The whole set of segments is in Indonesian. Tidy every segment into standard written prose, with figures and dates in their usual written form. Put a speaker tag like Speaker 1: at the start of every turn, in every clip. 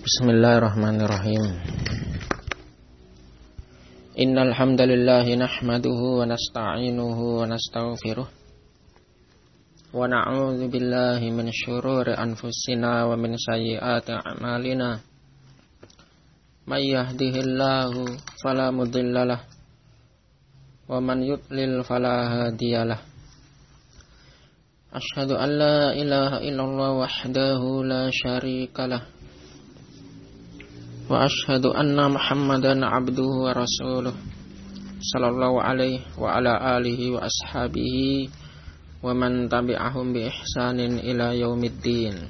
Speaker 1: Bismillahirrahmanirrahim. Innal hamdalillah nahmaduhu wa nasta'inuhu wa nastaghfiruh wa na'udzu billahi min syururi anfusina wa min sayyiati a'malina. May yahdihillahu fala mudhillalah wa man yudlil fala hadiyalah. Asyhadu an la ilaha illallah wahdahu la syarikalah wa asyhadu anna Muhammadan abduhu wa rasuluh sallallahu alaihi wa ala alihi wa ashabihi wa man tabi'ahum bi ihsanin ila yaumiddin.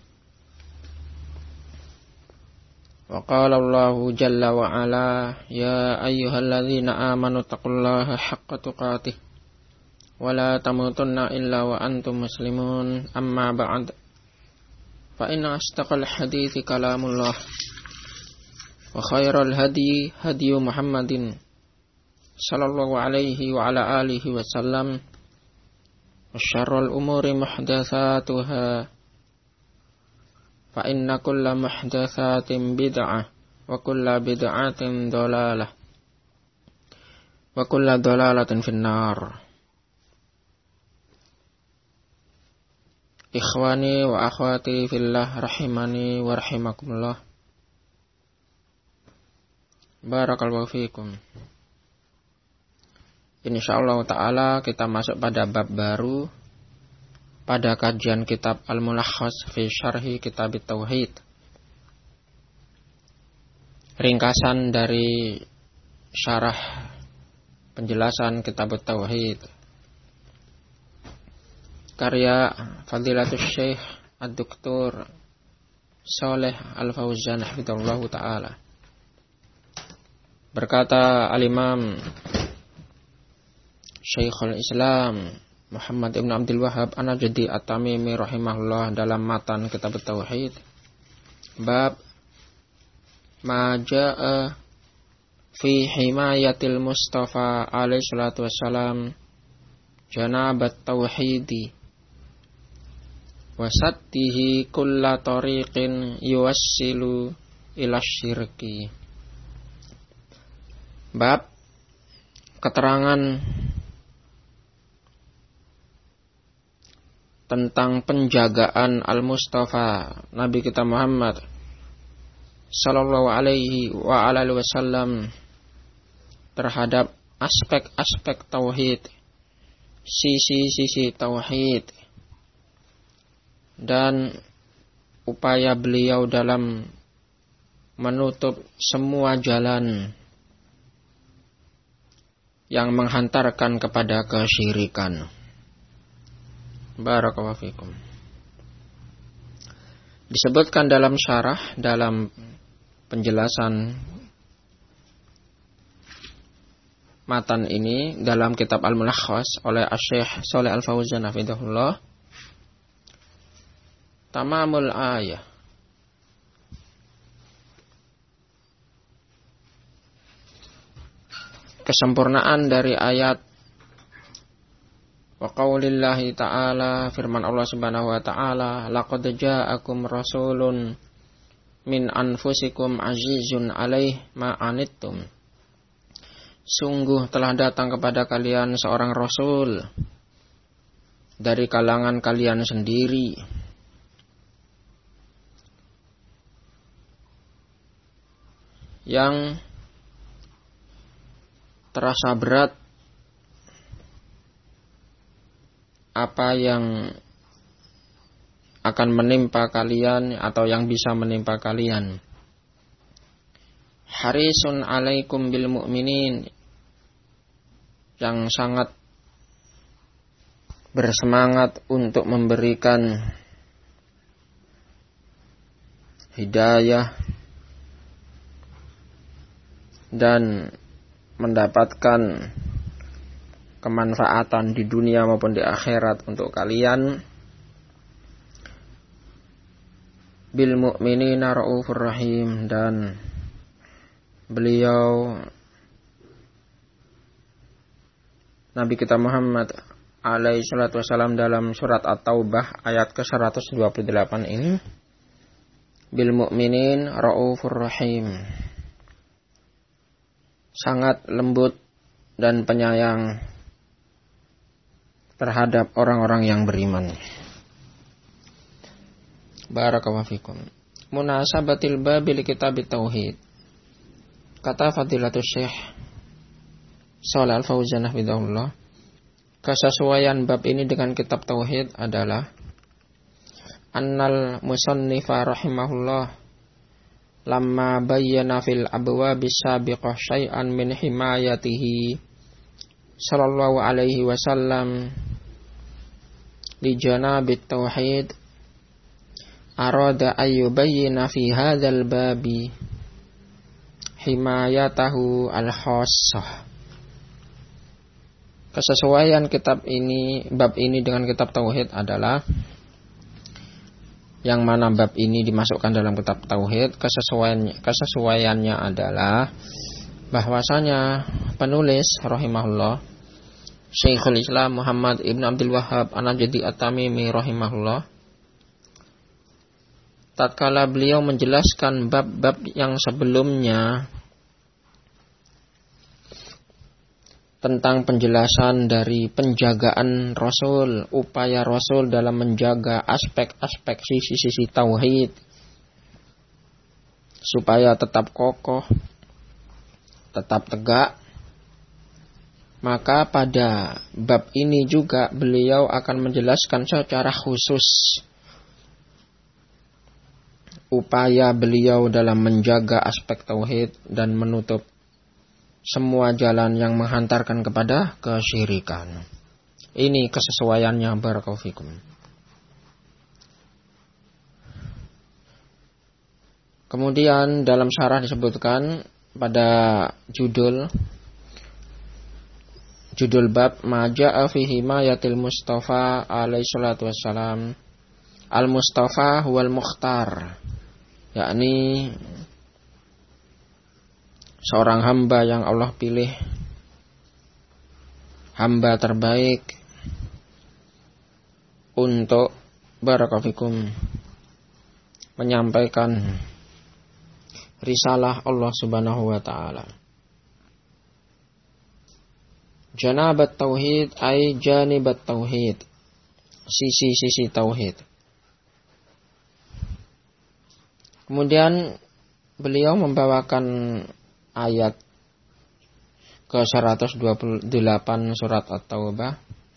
Speaker 1: Wa qala Allahu jalla wa ala ya ayyuhalladzina amanu taqullaha haqqa tuqatih wa la tamutunna illa wa antum muslimun. Amma ba'd, fa inna asdaqal hadithi kalamullah wa khairal hadi hadiyu Muhammadin sallallahu alaihi wa ala alihi wa sallam wa syarrul umuri muhdatsatuha fa inna kulla muhdatsatin bid'ah wa kulla bid'atin dhalalah wa kulla dhalalatin finnar. Ikhwani wa akhwati fillah rahimani wa rahimakumullah. Barakallahu fiikum. Insyaallah ta'ala kita masuk pada bab baru pada kajian kitab Al-Mulakhas fi Syarhi Kitab Tauhid. Ringkasan dari syarah penjelasan Kitab Tauhid karya Fadilatul Syekh Ad-Doktor Shalih Al-Fauzan hafizallahu ta'ala. Berkata Al-Imam Syekhul Islam Muhammad ibn Abdul Wahhab An-Najdi At-Tamimi rahimahullah dalam matan Kitab Tauhid, bab ma jaa fi himayatil Mustafa alaihi salatu wassalam janabat tauhidi wa saddihi kulla tariqin yuwassilu ila syirki. Bab keterangan tentang penjagaan Al-Mustafa Nabi kita Muhammad sallallahu alaihi wa alihi wasallam terhadap aspek-aspek tauhid, sisi-sisi tauhid, dan upaya beliau dalam menutup semua jalan yang menghantarkan kepada kesyirikan. Barakallahu fikum. Disebutkan dalam syarah, dalam penjelasan matan ini dalam kitab Al-Mulakhas oleh Asy-Syaikh Shalih Al-Fauzan hafizahullah, tamamul ayah, kesempurnaan dari ayat wa qaulillahi ta'ala, firman Allah Subhanahu wa ta'ala, laqad ja'akum rasulun min anfusikum azizun alaih ma anittum. Sungguh telah datang kepada kalian seorang rasul dari kalangan kalian sendiri yang terasa berat apa yang akan menimpa kalian atau yang bisa menimpa kalian. Harisun alaikum bil mu'minin, yang sangat bersemangat untuk memberikan hidayah dan mendapatkan kemanfaatan di dunia maupun di akhirat untuk kalian. Bil mu'minina raufur rahim, dan beliau Nabi kita Muhammad alaihi salatu wassalam dalam surat At-Taubah ayat ke-128 ini bil mu'minin raufur rahim. Sangat lembut dan penyayang terhadap orang-orang yang beriman. Barakallahu fikum. Munasabatil babil kitab tauhid. Kata Fadilatul Syekh Shalal Al-Fauzan hafizahullah, kesesuaian bab ini dengan kitab tauhid adalah annal musannifa rahimahullah lamma bayyana fil abwabis sabiqah syai'an min himayatihi sallallahu alaihi wasallam li janabit tauhid arada ayyubayyina fi hadzal babi himayatahu al-khassah. Kesesuaian kitab ini, bab ini dengan kitab tauhid adalah yang mana bab ini dimasukkan dalam kitab tauhid. Kesesuaiannya adalah bahwasanya penulis rahimahullah Syekhul Islam Muhammad Ibn Abdul Wahhab An-Najdi At-Tamimi rahimahullah, tatkala beliau menjelaskan bab-bab yang sebelumnya tentang penjelasan dari penjagaan Rasul, upaya Rasul dalam menjaga aspek-aspek sisi-sisi tauhid supaya tetap kokoh, tetap tegak, maka pada bab ini juga beliau akan menjelaskan secara khusus upaya beliau dalam menjaga aspek tauhid dan menutup semua jalan yang menghantarkan kepada kesyirikan. Ini kesesuaiannya, barakallahu fikum. Kemudian dalam syarah disebutkan pada judul bab maja'a fi himayatil Mustafa alaihi salatu wassalam. Al-Mustafa huwal Mukhtar, yakni seorang hamba yang Allah pilih, hamba terbaik untuk barakallahu fikum menyampaikan risalah Allah Subhanahu wa taala. Janabat tauhid ay janibat tauhid, sisi-sisi tauhid. Kemudian beliau membawakan ayat ke 128 surat At-Taubah.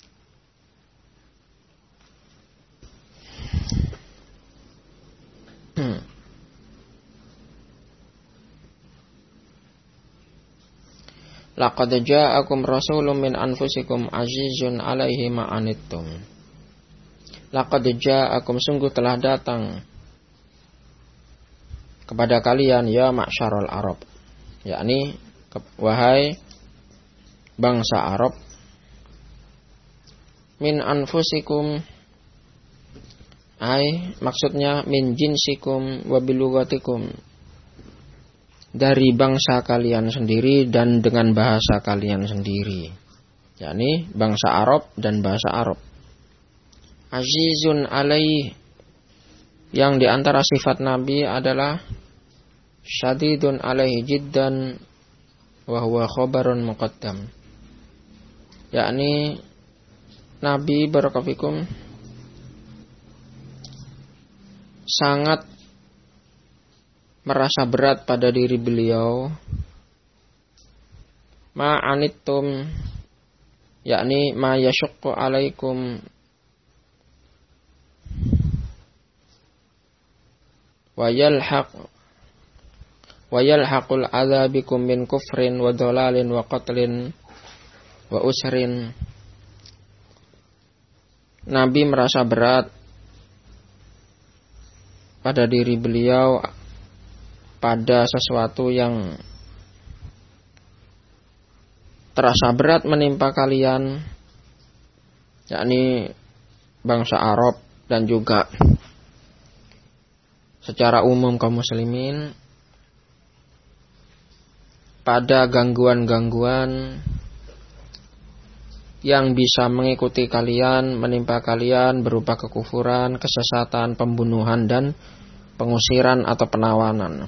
Speaker 1: Laqad ja'akum rasulun min anfusikum azizun 'alaihi ma anittum. Laqad ja'akum, sungguh telah datang kepada kalian ya ma'syarul Arab, yakni wahai bangsa Arab, min anfusikum ay maksudnya min jinsikum wa bilugatikum, dari bangsa kalian sendiri dan dengan bahasa kalian sendiri, yakni bangsa Arab dan bahasa Arab. Azizun alaih, yang diantara sifat Nabi adalah syadidun alaihi jiddan wa huwa khabarun muqaddam, yakni Nabi barakallahu fikum sangat merasa berat pada diri beliau, ma'anittum, yakni ma yashuqqu alaikum wa yalhaqul adzabikum min kufrin wa dhalalin wa qatlin wa usrin. Nabi merasa berat pada diri beliau pada sesuatu yang terasa berat menimpa kalian, yakni bangsa Arab dan juga secara umum kaum muslimin, pada gangguan-gangguan yang bisa mengikuti kalian, menimpa kalian berupa kekufuran, kesesatan, pembunuhan dan pengusiran atau penawanan.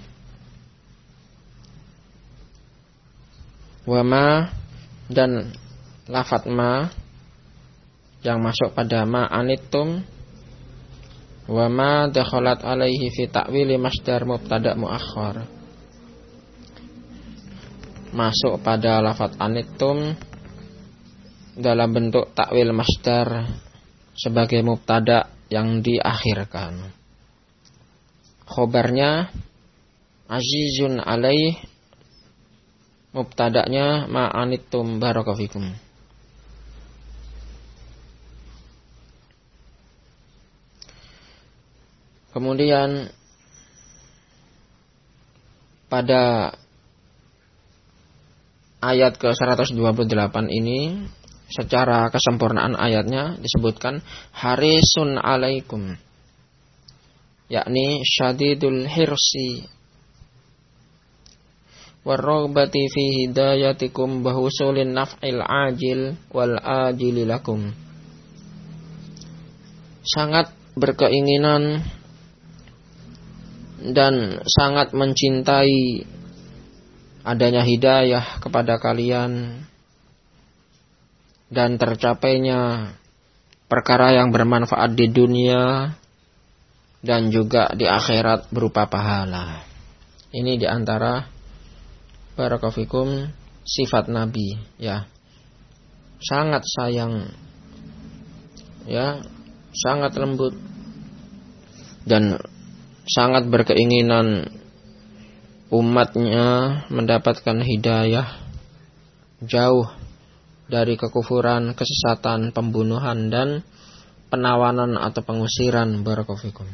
Speaker 1: Wama dan lafadz ma yang masuk pada ma anittum, wama dakhalat alaihi fi ta'wili masdar mubtada muakhar, masuk pada lafadz anittum dalam bentuk takwil masdar sebagai mubtada yang diakhirkan. Khobarnya azizun alaih, mubtada'nya ma'anittum barakallahu. Kemudian pada ayat ke-128 ini secara kesempurnaan ayatnya disebutkan harisun alaikum, yakni syadidul hirsi warraghbati fi hidayatikum bahusulin naf'il ajil wal ajili lakum. Sangat berkeinginan dan sangat mencintai adanya hidayah kepada kalian dan tercapainya perkara yang bermanfaat di dunia dan juga di akhirat berupa pahala. Ini diantara barakallahu fikum sifat Nabi, ya. Sangat sayang, ya, sangat lembut dan sangat berkeinginan umatnya mendapatkan hidayah, jauh dari kekufuran, kesesatan, pembunuhan dan penawanan atau pengusiran, barakallahu fikum.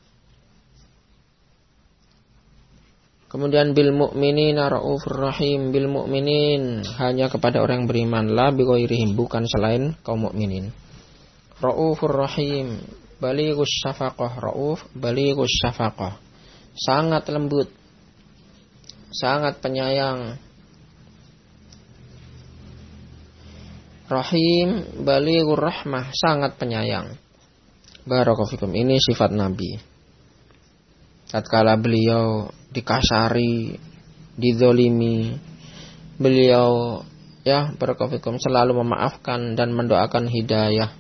Speaker 1: Kemudian bil mu'minina raufur rahim, bil mu'minin hanya kepada orang yang beriman, la bi ghairihim bukan selain kaum mukminin. Raufur rahim, balighus syafaqah, rauf balighus syafaqah, sangat lembut, sangat penyayang. Rahim balighur rahmah, sangat penyayang. Barakallahu fikum. Ini sifat Nabi. Tatkala beliau dikasari, dizolimi, beliau, ya, barakallahu fikum, selalu memaafkan dan mendoakan hidayah,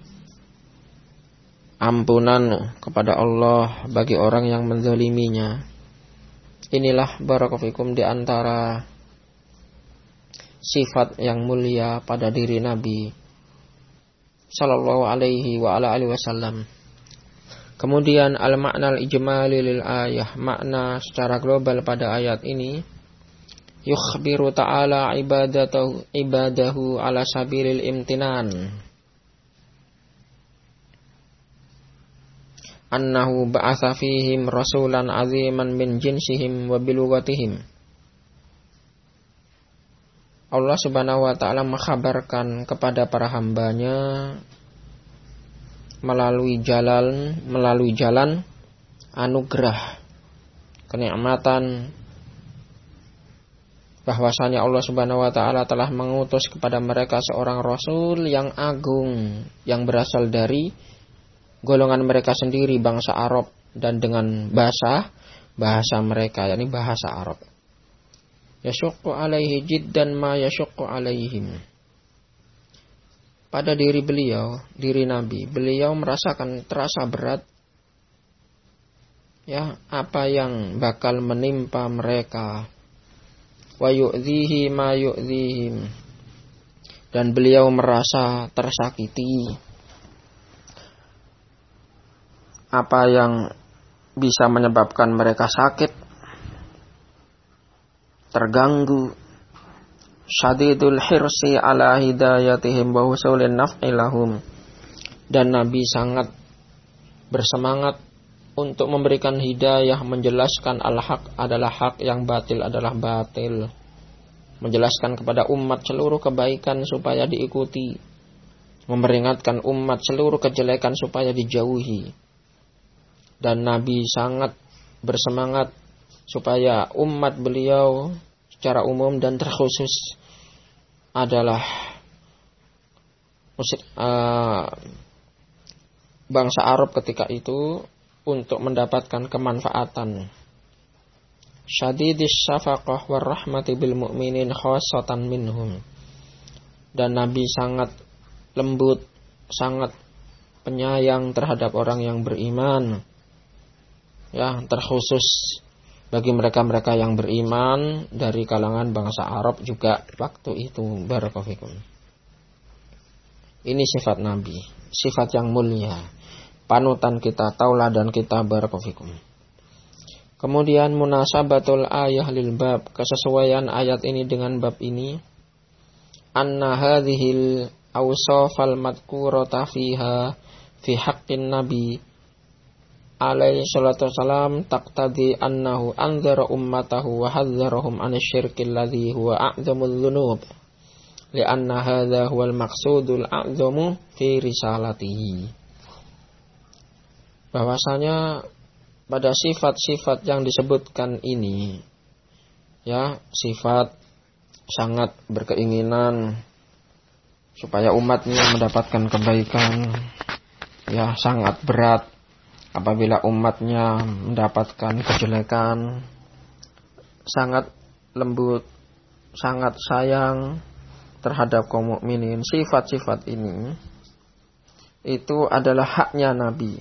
Speaker 1: ampunan kepada Allah bagi orang yang menzaliminya. Inilah barakallahu fikum di antara sifat yang mulia pada diri Nabi sallallahu alaihi wa ala alihi wasallam. Kemudian al-makna al-ijmali lil ayah, makna secara global pada ayat ini, yukhbiru ta'ala ibadahu ala sabilil imtinan, annahu ba'atha fihim rasulan aziman min jinsihim wa bilugatihim. Allah subhanahu wa ta'ala mengkhabarkan kepada para hambanya melalui jalan anugerah, kenikmatan, bahwasanya Allah subhanahu wa ta'ala telah mengutus kepada mereka seorang rasul yang agung, yang berasal dari golongan mereka sendiri, bangsa Arab, dan dengan bahasa mereka, yakni bahasa Arab. Yasyuqqu alaihi jiddan ma yasyuqqu alaihim. Pada diri beliau, diri Nabi, beliau merasakan terasa berat, ya, apa yang bakal menimpa mereka. Wa yu'dhihi ma yu'dhihim. Dan beliau merasa tersakiti, apa yang bisa menyebabkan mereka sakit, terganggu. Syadidul hirsi ala hidayatihim wa husulin naf'i lahum. Dan Nabi sangat bersemangat untuk memberikan hidayah, menjelaskan al-haq adalah hak, yang batil adalah batil, menjelaskan kepada umat seluruh kebaikan supaya diikuti, memperingatkan umat seluruh kejelekan supaya dijauhi. Dan Nabi sangat bersemangat supaya umat beliau secara umum dan terkhusus adalah bangsa Arab ketika itu untuk mendapatkan kemanfaatan. Syadidis syafaqah war rahmati bil mu'minin khassatan minhum. Dan Nabi sangat lembut, sangat penyayang terhadap orang yang beriman. Ya, terkhusus bagi mereka-mereka yang beriman dari kalangan bangsa Arab juga waktu itu. Barakallahu fikum. Ini sifat Nabi, sifat yang mulia, panutan kita, tauladan kita. Barakallahu fikum. Kemudian munasabatul ayah lil bab, kesesuaian ayat ini dengan bab ini. Anna hadhil awsafal madhkurata fiha fi haqqin nabi alaihi salatu wassalam taqtadi annahu anzara ummatahu wa hadzarahum anasyirkil ladzi huwa a'zamul dzunub li'anna hadza huwal maqsudul a'zamu fi risalatihi. Bahwasanya pada sifat-sifat yang disebutkan ini, ya, sifat sangat berkeinginan supaya umatnya mendapatkan kebaikan, ya, sangat berat apabila umatnya mendapatkan kejelekan, sangat lembut, sangat sayang terhadap kaum mukminin. Sifat-sifat ini itu adalah haknya Nabi,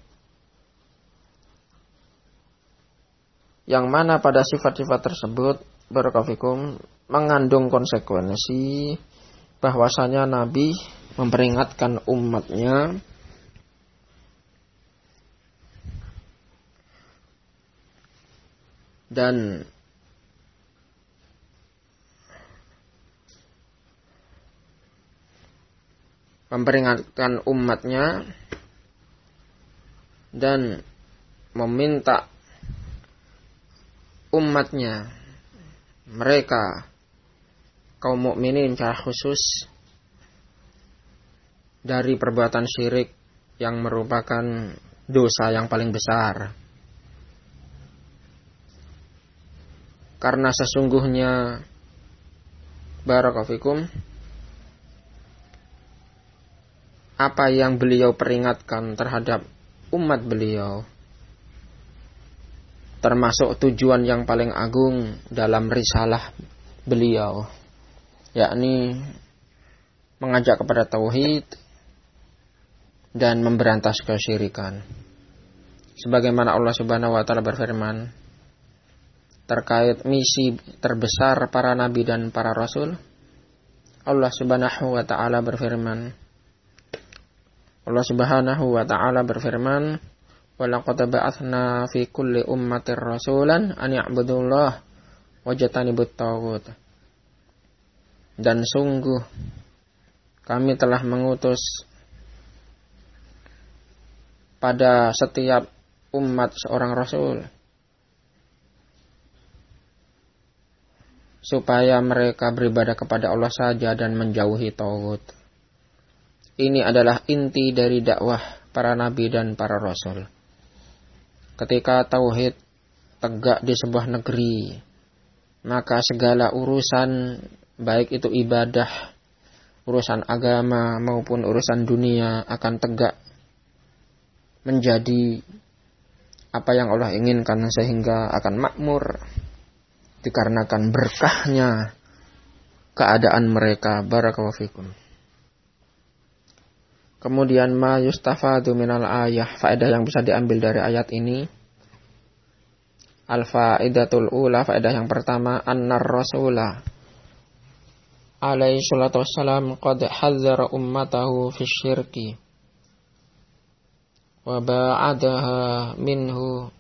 Speaker 1: yang mana pada sifat-sifat tersebut barakallahu fikum mengandung konsekuensi bahwasanya Nabi memperingatkan umatnya dan meminta umatnya, mereka kaum mukminin secara khusus, dari perbuatan syirik yang merupakan dosa yang paling besar. Karena sesungguhnya barakallahu fikum apa yang beliau peringatkan terhadap umat beliau termasuk tujuan yang paling agung dalam risalah beliau, yakni mengajak kepada tauhid dan memberantas kesyirikan. Sebagaimana Allah Subhanahu wa taala berfirman terkait misi terbesar para nabi dan para rasul. Allah Subhanahu wa taala berfirman walaqad ba'atsna fi kulli ummatir rasulan an ya'budullah wajtanibut taghut. Dan sungguh kami telah mengutus pada setiap umat seorang rasul supaya mereka beribadah kepada Allah saja dan menjauhi taghut. Ini adalah inti dari dakwah para nabi dan para rasul. Ketika tauhid tegak di sebuah negeri, maka segala urusan, baik itu ibadah, urusan agama maupun urusan dunia akan tegak menjadi apa yang Allah inginkan, sehingga akan makmur dikarenakan berkahnya keadaan mereka. Barakallahu fikum. Kemudian ma yustafadu minal ayah, faedah yang bisa diambil dari ayat ini. Al-faidatul ula, faedah yang pertama, annar rasula alaihi salatu wassalam qad hadzara ummatahu fi syirki wa ba'adaha minhu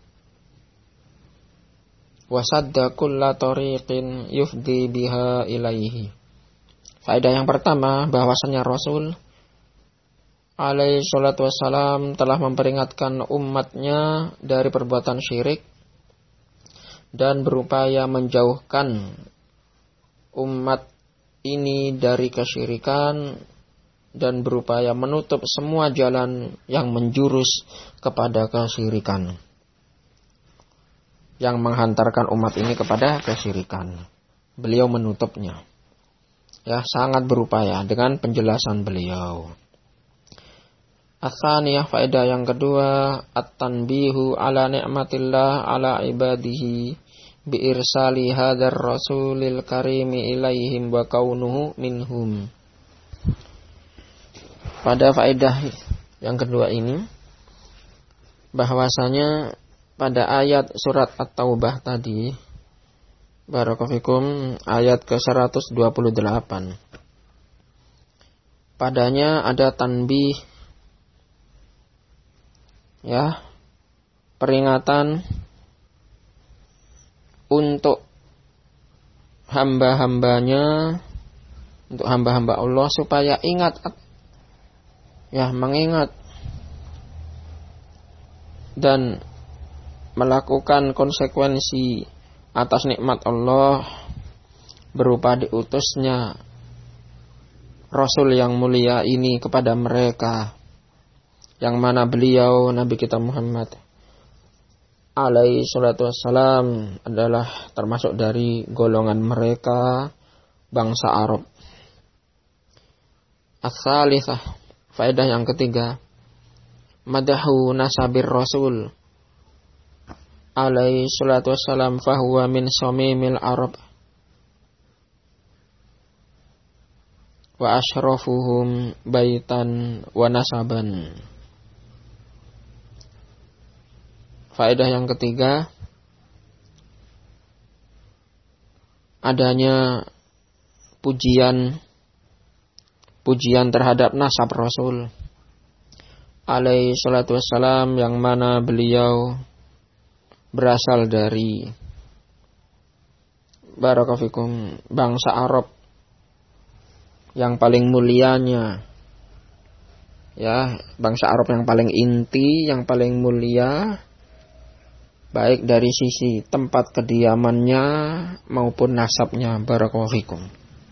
Speaker 1: wa sadda kulla tariqin yufdi biha ilaihi. Faedah yang pertama, bahwasanya Rasul alaihi salatu wassalam telah memperingatkan umatnya dari perbuatan syirik dan berupaya menjauhkan umat ini dari kesyirikan dan berupaya menutup semua jalan yang menjurus kepada kesyirikan, yang menghantarkan umat ini kepada kesyirikan. Beliau menutupnya. Ya, sangat berupaya dengan penjelasan beliau. Ats-tsaniyah, faedah yang kedua, at-tanbihu ala ni'matillah ala ibadihi bi irsali hadzal rasulil karimi ilaihim wa kaunuhu minhum. Pada faedah yang kedua ini, bahwasanya pada ayat surat At-Taubah tadi, barakallahu ayat ke-128, padanya ada tanbih, ya, peringatan untuk hamba-hambanya, untuk hamba-hamba Allah supaya ingat, ya, mengingat dan melakukan konsekuensi atas nikmat Allah berupa diutusnya Rasul yang mulia ini kepada mereka, yang mana beliau Nabi kita Muhammad alaihi salatu wassalam adalah termasuk dari golongan mereka bangsa Arab. Ats-tsalitsah, faedah yang ketiga, madahu nasabir Rasul alaihi salatu wassalam fahuwa min samimil Arab wa asyrafuhum baitan wa nasaban. Faedah yang ketiga, adanya pujian terhadap nasab Rasul alaihi salatu wassalam, yang mana beliau berasal dari barakallahu bangsa Arab yang paling mulianya, ya, bangsa Arab yang paling inti, yang paling mulia, baik dari sisi tempat kediamannya maupun nasabnya. Barakallahu fikum.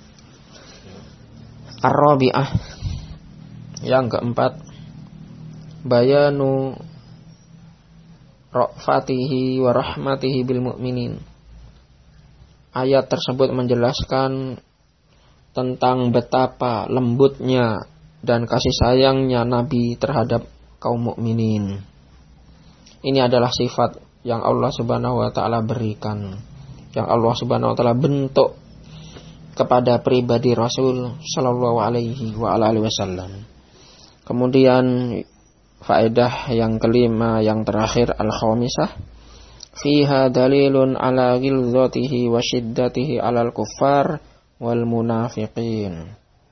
Speaker 1: Ar-rabi'ah, yang keempat, bayanu ra'fatihi wa rahmatihi bil mu'minin. Ayat tersebut menjelaskan tentang betapa lembutnya dan kasih sayangnya Nabi terhadap kaum mukminin. Ini adalah sifat yang Allah Subhanahu wa taala berikan, yang Allah Subhanahu wa taala bentuk kepada pribadi Rasul sallallahu alaihi wa alihi wasallam. Kemudian faedah yang kelima, yang terakhir, al-khamisah, fiha dalilun ala ghilzatihi wa shiddatihi alal kuffar wal munafiqin.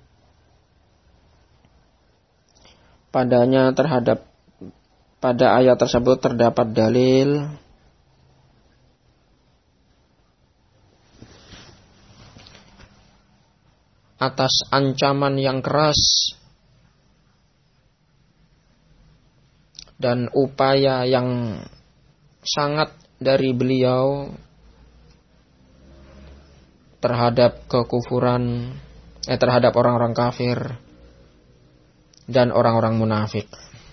Speaker 1: Pada ayat tersebut terdapat dalil atas ancaman yang keras dan upaya yang sangat dari beliau terhadap kekufuran, terhadap orang-orang kafir dan orang-orang munafik.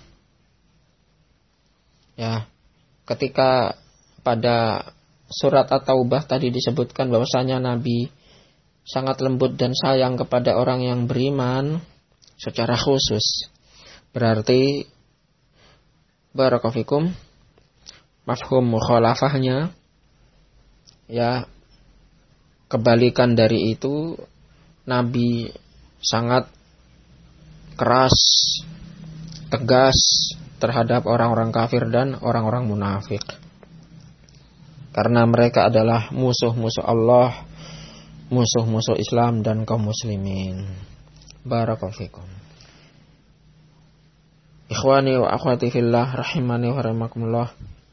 Speaker 1: Ya, ketika pada surat At-Taubah tadi disebutkan bahwasanya Nabi sangat lembut dan sayang kepada orang yang beriman secara khusus, berarti barakallahu fikum mafhum mukhalafahnya, ya, kebalikan dari itu, Nabi sangat keras, tegas terhadap orang-orang kafir dan orang-orang munafik, karena mereka adalah musuh-musuh Allah, musuh-musuh Islam dan kaum muslimin. Barakallahu fikum. Ikhwani wa akhwati fillah rahimani wa rahimakumullah.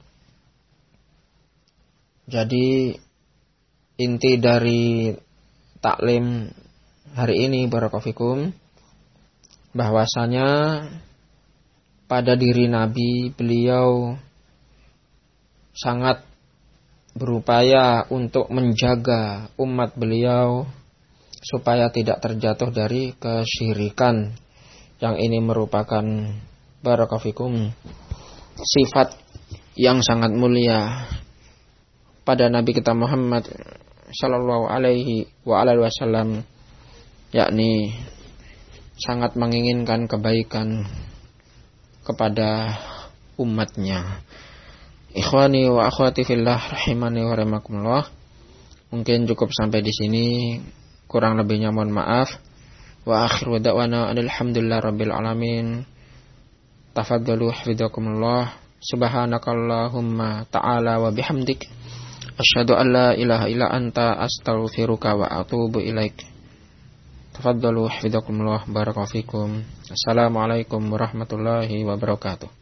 Speaker 1: Jadi inti dari taklim hari ini barakallahu fikum, bahwasanya pada diri Nabi, beliau sangat berupaya untuk menjaga umat beliau supaya tidak terjatuh dari kesyirikan, yang ini merupakan barakallahu fikum sifat yang sangat mulia pada Nabi kita Muhammad sallallahu alaihi wa alihi wasallam, yakni sangat menginginkan kebaikan kepada umatnya. Ikhwani wa akhwati fillah rahimani wa rahimakumullah. Mungkin cukup sampai di sini, kurang lebihnya mohon maaf. Wa akhiru da'wana alhamdulillah rabbil alamin. Tafaddalu hafizakumullah. Subhanakallahumma ta'ala wa bihamdik, asyhadu an la ilaha illa anta astaghfiruka wa atubu ilaik. Tafaddalu hafizakumullah, barakallahu fikum. Assalamualaikum warahmatullahi wabarakatuh.